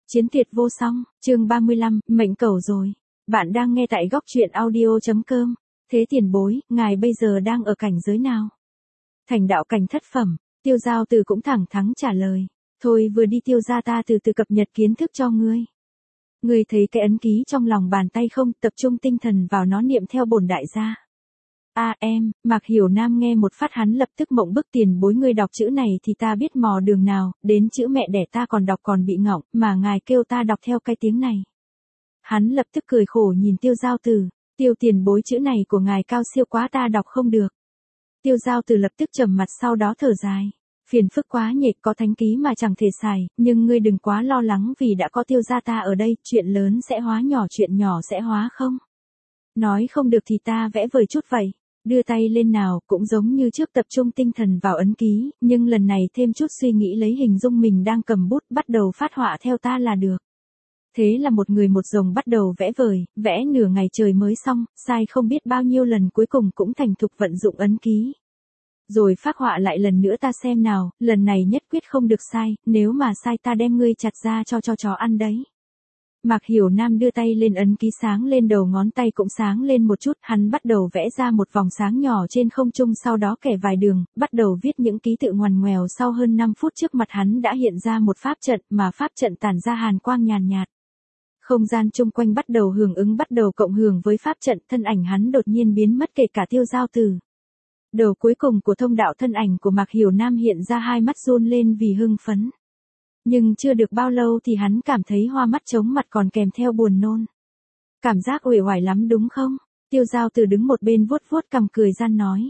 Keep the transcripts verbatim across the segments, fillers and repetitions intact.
Chiến tuyệt vô song, chương ba mươi lăm, mệnh cẩu rồi. Bạn đang nghe tại góc truyện audio.com. Thế tiền bối, ngài bây giờ đang ở cảnh giới nào? Thành đạo cảnh thất phẩm, Tiêu Giao Từ cũng thẳng thắn trả lời. Thôi vừa đi Tiêu gia ta từ từ cập nhật kiến thức cho ngươi. Ngươi thấy cái ấn ký trong lòng bàn tay không, tập trung tinh thần vào nó niệm theo bổn đại gia. A à, em, Mạc Hiểu Nam nghe một phát hắn lập tức mộng bức, tiền bối ngươi đọc chữ này thì ta biết mò đường nào, đến chữ mẹ đẻ ta còn đọc còn bị ngọng, mà ngài kêu ta đọc theo cái tiếng này. Hắn lập tức cười khổ nhìn Tiêu Giao Từ, Tiêu tiền bối chữ này của ngài cao siêu quá ta đọc không được. Tiêu Giao Từ lập tức trầm mặt sau đó thở dài. Phiền phức quá nhệt, có thánh ký mà chẳng thể xài, nhưng ngươi đừng quá lo lắng vì đã có Tiêu gia ta ở đây, chuyện lớn sẽ hóa nhỏ, chuyện nhỏ sẽ hóa không. Nói không được thì ta vẽ vời chút vậy. Đưa tay lên nào, cũng giống như trước tập trung tinh thần vào ấn ký, nhưng lần này thêm chút suy nghĩ lấy hình dung mình đang cầm bút bắt đầu phát họa theo ta là được. Thế là một người một rồng bắt đầu vẽ vời, vẽ nửa ngày trời mới xong, sai không biết bao nhiêu lần cuối cùng cũng thành thục vận dụng ấn ký. Rồi phác họa lại lần nữa ta xem nào, lần này nhất quyết không được sai, nếu mà sai ta đem ngươi chặt ra cho cho chó ăn đấy. Mạc Hiểu Nam đưa tay lên ấn ký sáng lên đầu ngón tay cũng sáng lên một chút, hắn bắt đầu vẽ ra một vòng sáng nhỏ trên không trung sau đó kẻ vài đường, bắt đầu viết những ký tự ngoằn ngoèo sau hơn năm phút trước mặt hắn đã hiện ra một pháp trận mà pháp trận tản ra hàn quang nhàn nhạt. Không gian chung quanh bắt đầu hưởng ứng bắt đầu cộng hưởng với pháp trận, thân ảnh hắn đột nhiên biến mất kể cả Tiêu Giao Từ. Đầu cuối cùng của thông đạo thân ảnh của Mạc Hiểu Nam hiện ra hai mắt run lên vì hưng phấn. Nhưng chưa được bao lâu thì hắn cảm thấy hoa mắt chóng mặt còn kèm theo buồn nôn. Cảm giác uể oải lắm đúng không? Tiêu Giao Từ đứng một bên vuốt vuốt cằm cười gian nói.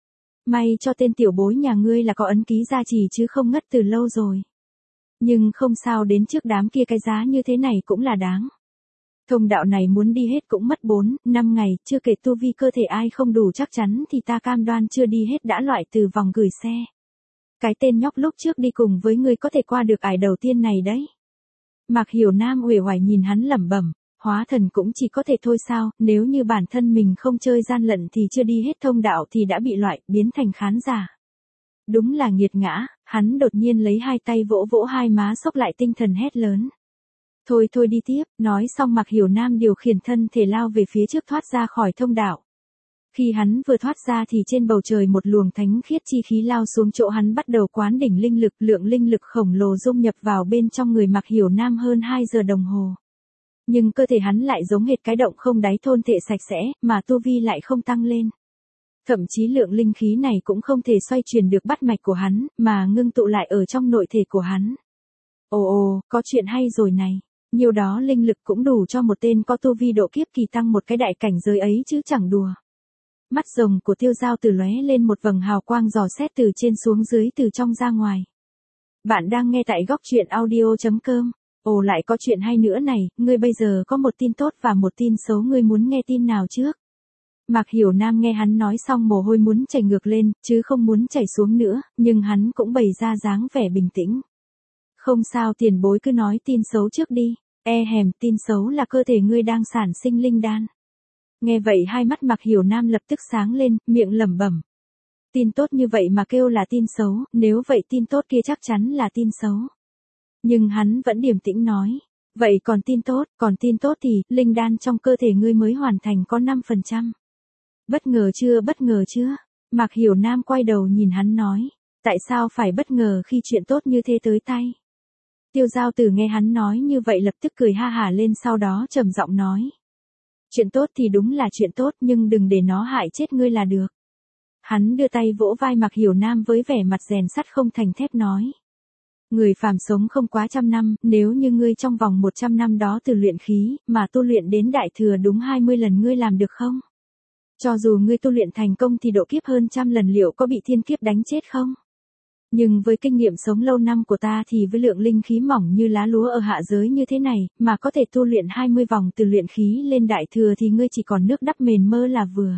May cho tên tiểu bối nhà ngươi là có ấn ký gia trì chứ không ngất từ lâu rồi. Nhưng không sao, đến trước đám kia cái giá như thế này cũng là đáng. Thông đạo này muốn đi hết cũng mất bốn, năm ngày, chưa kể tu vi cơ thể ai không đủ chắc chắn thì ta cam đoan chưa đi hết đã loại từ vòng gửi xe. Cái tên nhóc lúc trước đi cùng với ngươi có thể qua được ải đầu tiên này đấy. Mạc Hiểu Nam uể oải nhìn hắn lẩm bẩm, hóa thần cũng chỉ có thể thôi sao, nếu như bản thân mình không chơi gian lận thì chưa đi hết thông đạo thì đã bị loại, biến thành khán giả. Đúng là nghiệt ngã, hắn đột nhiên lấy hai tay vỗ vỗ hai má xốc lại tinh thần hét lớn. Thôi thôi đi tiếp, nói xong Mạc Hiểu Nam điều khiển thân thể lao về phía trước thoát ra khỏi thông đạo. Khi hắn vừa thoát ra thì trên bầu trời một luồng thánh khiết chi khí lao xuống chỗ hắn bắt đầu quán đỉnh linh lực, lượng linh lực khổng lồ dung nhập vào bên trong người Mạc Hiểu Nam hơn hai giờ đồng hồ. Nhưng cơ thể hắn lại giống hệt cái động không đáy thôn thể sạch sẽ, mà tu vi lại không tăng lên. Thậm chí lượng linh khí này cũng không thể xoay chuyển được bát mạch của hắn, mà ngưng tụ lại ở trong nội thể của hắn. Ồ ồ, có chuyện hay rồi này. Nhiều đó linh lực cũng đủ cho một tên có tu vi độ kiếp kỳ tăng một cái đại cảnh giới ấy chứ chẳng đùa. Mắt rồng của Tiêu Giao Từ lóe lên một vầng hào quang dò xét từ trên xuống dưới từ trong ra ngoài. Bạn đang nghe tại góc truyện audio.com. Ồ lại có chuyện hay nữa này, ngươi bây giờ có một tin tốt và một tin xấu, ngươi muốn nghe tin nào trước? Mạc Hiểu Nam nghe hắn nói xong mồ hôi muốn chảy ngược lên, chứ không muốn chảy xuống nữa, nhưng hắn cũng bày ra dáng vẻ bình tĩnh. Không sao, tiền bối cứ nói tin xấu trước đi. E hèm, tin xấu là cơ thể ngươi đang sản sinh linh đan. Nghe vậy hai mắt Mạc Hiểu Nam lập tức sáng lên, miệng lẩm bẩm. Tin tốt như vậy mà kêu là tin xấu, nếu vậy tin tốt kia chắc chắn là tin xấu. Nhưng hắn vẫn điềm tĩnh nói. Vậy còn tin tốt, còn tin tốt thì, linh đan trong cơ thể ngươi mới hoàn thành có năm phần trăm. Bất ngờ chưa, bất ngờ chưa? Mạc Hiểu Nam quay đầu nhìn hắn nói. Tại sao phải bất ngờ khi chuyện tốt như thế tới tay? Tiêu Giao Từ nghe hắn nói như vậy lập tức cười ha hả lên sau đó trầm giọng nói. Chuyện tốt thì đúng là chuyện tốt nhưng đừng để nó hại chết ngươi là được. Hắn đưa tay vỗ vai Mạc Hiểu Nam với vẻ mặt rèn sắt không thành thép nói. Người phàm sống không quá trăm năm, nếu như ngươi trong vòng một trăm năm đó từ luyện khí, mà tu luyện đến đại thừa đúng hai mươi lần ngươi làm được không? Cho dù ngươi tu luyện thành công thì độ kiếp hơn trăm lần liệu có bị thiên kiếp đánh chết không? Nhưng với kinh nghiệm sống lâu năm của ta thì với lượng linh khí mỏng như lá lúa ở hạ giới như thế này, mà có thể tu luyện hai mươi vòng từ luyện khí lên đại thừa thì ngươi chỉ còn nước đắp mền mơ là vừa.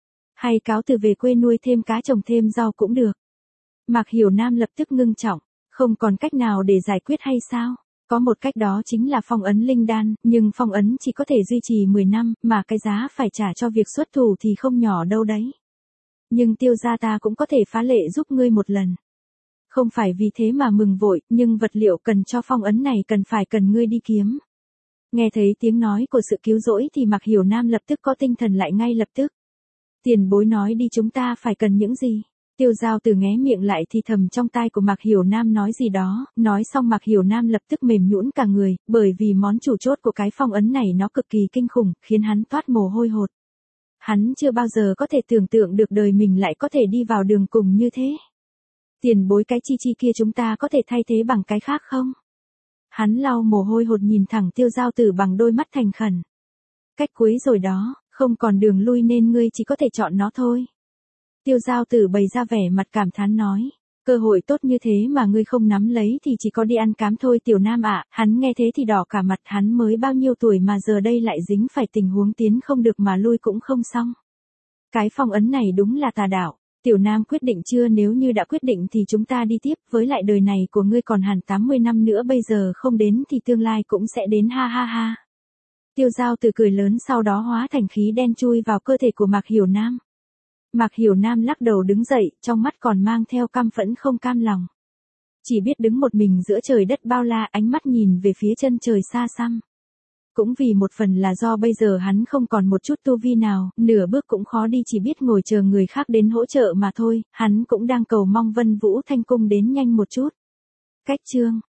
Hay cáo từ về quê nuôi thêm cá trồng thêm rau cũng được. Mạc Hiểu Nam lập tức ngưng trọng, không còn cách nào để giải quyết hay sao? Có một cách đó chính là phong ấn linh đan, nhưng phong ấn chỉ có thể duy trì mười năm, mà cái giá phải trả cho việc xuất thủ thì không nhỏ đâu đấy. Nhưng Tiêu gia ta cũng có thể phá lệ giúp ngươi một lần. Không phải vì thế mà mừng vội, nhưng vật liệu cần cho phong ấn này cần phải cần ngươi đi kiếm. Nghe thấy tiếng nói của sự cứu rỗi thì Mạc Hiểu Nam lập tức có tinh thần lại ngay lập tức. Tiền bối nói đi, chúng ta phải cần những gì? Tiêu Giao Tử nghé miệng lại thì thầm trong tai của Mạc Hiểu Nam nói gì đó, nói xong Mạc Hiểu Nam lập tức mềm nhũn cả người, bởi vì món chủ chốt của cái phong ấn này nó cực kỳ kinh khủng, khiến hắn toát mồ hôi hột. Hắn chưa bao giờ có thể tưởng tượng được đời mình lại có thể đi vào đường cùng như thế. Tiền bối, cái chi chi kia chúng ta có thể thay thế bằng cái khác không? Hắn lau mồ hôi hột nhìn thẳng Tiêu Giao Tử bằng đôi mắt thành khẩn. Cách cuối rồi đó, không còn đường lui nên ngươi chỉ có thể chọn nó thôi. Tiêu Giao Tử bày ra vẻ mặt cảm thán nói. Cơ hội tốt như thế mà ngươi không nắm lấy thì chỉ có đi ăn cám thôi Tiểu Nam ạ. Hắn nghe thế thì đỏ cả mặt, hắn mới bao nhiêu tuổi mà giờ đây lại dính phải tình huống tiến không được mà lui cũng không xong. Cái phong ấn này đúng là tà đạo. Tiểu Nam quyết định chưa? Nếu như đã quyết định thì chúng ta đi tiếp, với lại đời này của ngươi còn hẳn tám mươi năm nữa, bây giờ không đến thì tương lai cũng sẽ đến, ha ha ha. Tiêu Giao Tử cười lớn, sau đó hóa thành khí đen chui vào cơ thể của Mạc Hiểu Nam. Mạc Hiểu Nam lắc đầu đứng dậy, trong mắt còn mang theo căm phẫn không cam lòng. Chỉ biết đứng một mình giữa trời đất bao la, ánh mắt nhìn về phía chân trời xa xăm. Cũng vì một phần là do bây giờ hắn không còn một chút tu vi nào, nửa bước cũng khó đi, chỉ biết ngồi chờ người khác đến hỗ trợ mà thôi, hắn cũng đang cầu mong Vân Vũ Thanh Cung đến nhanh một chút. Cách chương